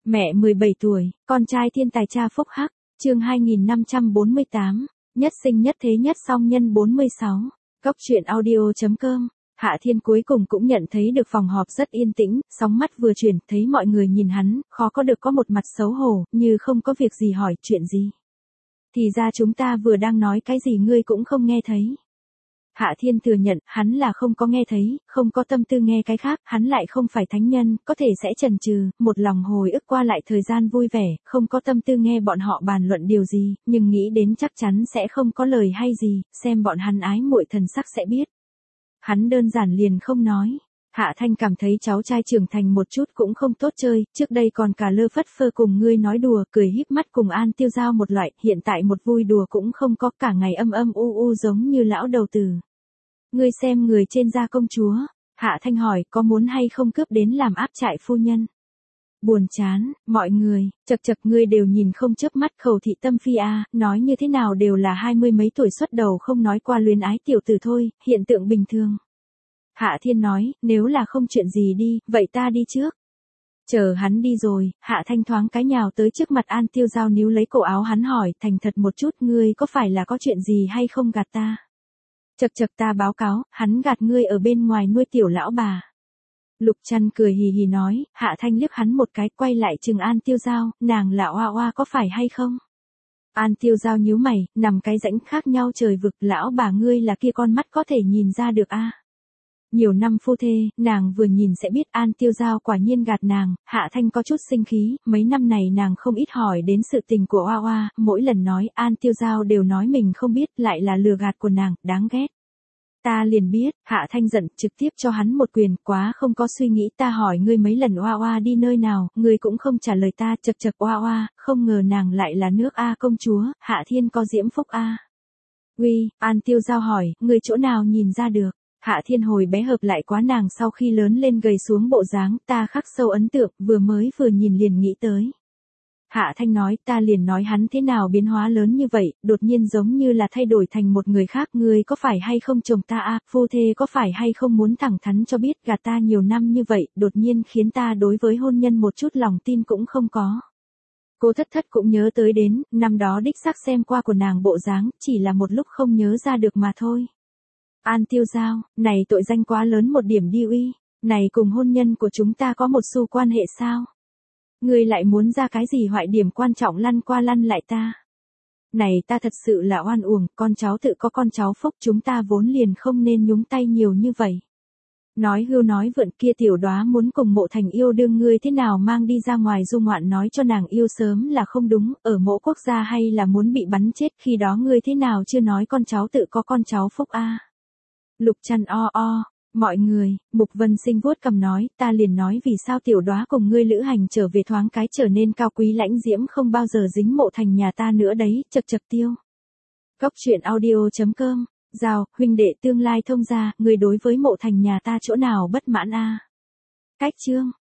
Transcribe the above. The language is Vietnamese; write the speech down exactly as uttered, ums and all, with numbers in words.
Mẹ mười bảy tuổi, con trai thiên tài cha phúc hắc, chương hai nghìn năm trăm bốn mươi tám, nhất sinh nhất thế nhất song nhân bốn mươi sáu, Cốc truyện audio.com. Hạ Thiên cuối cùng cũng nhận thấy được phòng họp rất yên tĩnh, sóng mắt vừa chuyển, thấy mọi người nhìn hắn, khó có được có một mặt xấu hổ, như không có việc gì hỏi, chuyện gì. Thì ra chúng ta vừa đang nói cái gì ngươi cũng không nghe thấy. Hạ Thiên thừa nhận, hắn là không có nghe thấy, không có tâm tư nghe cái khác, hắn lại không phải thánh nhân, có thể sẽ chần chừ, một lòng hồi ức qua lại thời gian vui vẻ, không có tâm tư nghe bọn họ bàn luận điều gì, nhưng nghĩ đến chắc chắn sẽ không có lời hay gì, xem bọn hắn ái muội thần sắc sẽ biết. Hắn đơn giản liền không nói. Hạ Thanh cảm thấy cháu trai trưởng thành một chút cũng không tốt chơi, trước đây còn cả lơ phất phơ cùng ngươi nói đùa, cười híp mắt cùng An Tiêu Giao một loại, hiện tại một vui đùa cũng không có, cả ngày âm âm u u giống như lão đầu tử. Ngươi xem người trên da công chúa, Hạ Thanh hỏi, có muốn hay không cướp đến làm áp trại phu nhân? Buồn chán, mọi người, chật chật ngươi đều nhìn không chớp mắt Khẩu Thị Tâm Phi a, nói như thế nào đều là hai mươi mấy tuổi xuất đầu không nói qua luyến ái tiểu tử thôi, hiện tượng bình thường. Hạ Thiên nói, nếu là không chuyện gì đi, vậy ta đi trước. Chờ hắn đi rồi, Hạ Thanh thoáng cái nhào tới trước mặt An Tiêu Giao níu lấy cổ áo hắn hỏi, thành thật một chút, ngươi có phải là có chuyện gì hay không gạt ta? Chật chật ta báo cáo, hắn gạt ngươi ở bên ngoài nuôi tiểu lão bà. Lục Trăn cười hì hì nói, Hạ Thanh liếc hắn một cái, quay lại chừng An Tiêu Giao, nàng là oa oa có phải hay không? An Tiêu Giao nhíu mày, nằm cái rãnh khác nhau trời vực, lão bà ngươi là kia con mắt có thể nhìn ra được a. Nhiều năm phu thê, nàng vừa nhìn sẽ biết An Tiêu Giao quả nhiên gạt nàng, Hạ Thanh có chút sinh khí, mấy năm này nàng không ít hỏi đến sự tình của Oa Oa, mỗi lần nói An Tiêu Giao đều nói mình không biết, lại là lừa gạt của nàng, đáng ghét. Ta liền biết, Hạ Thanh giận, trực tiếp cho hắn một quyền, quá không có suy nghĩ, ta hỏi ngươi mấy lần Oa Oa đi nơi nào, ngươi cũng không trả lời ta, chật chật Oa Oa, không ngờ nàng lại là nước A công chúa, Hạ Thiên có diễm phúc A. Uy, An Tiêu Giao hỏi, ngươi chỗ nào nhìn ra được? Hạ Thiên hồi bé hợp lại quá nàng sau khi lớn lên gầy xuống bộ dáng, ta khắc sâu ấn tượng, vừa mới vừa nhìn liền nghĩ tới. Hạ Thanh nói, ta liền nói hắn thế nào biến hóa lớn như vậy, đột nhiên giống như là thay đổi thành một người khác, ngươi có phải hay không chồng ta a, phu thê có phải hay không muốn thẳng thắn cho biết, gạt ta nhiều năm như vậy, đột nhiên khiến ta đối với hôn nhân một chút lòng tin cũng không có. Cô Thất Thất cũng nhớ tới đến, năm đó đích xác xem qua của nàng bộ dáng, chỉ là một lúc không nhớ ra được mà thôi. An Tiêu Giao, này tội danh quá lớn một điểm đi uy, này cùng hôn nhân của chúng ta có một xu quan hệ sao? Ngươi lại muốn ra cái gì hoại điểm quan trọng lăn qua lăn lại ta? Này ta thật sự là oan uổng, con cháu tự có con cháu phúc, chúng ta vốn liền không nên nhúng tay nhiều như vậy. Nói hưu nói vượn, kia tiểu đóa muốn cùng Mộ Thành yêu đương, ngươi thế nào mang đi ra ngoài du ngoạn nói cho nàng yêu sớm là không đúng, ở Mộ quốc gia hay là muốn bị bắn chết, khi đó ngươi thế nào chưa nói con cháu tự có con cháu phúc a? Lục Trăn o o, mọi người, Mục Vân Sinh vuốt cầm nói, ta liền nói vì sao tiểu đóa cùng ngươi lữ hành trở về thoáng cái trở nên cao quý lãnh diễm không bao giờ dính Mộ Thành nhà ta nữa đấy, chật chật tiêu. Cốc truyện audio.com, Giao, huynh đệ tương lai thông gia, ngươi đối với Mộ Thành nhà ta chỗ nào bất mãn a? Cách chương.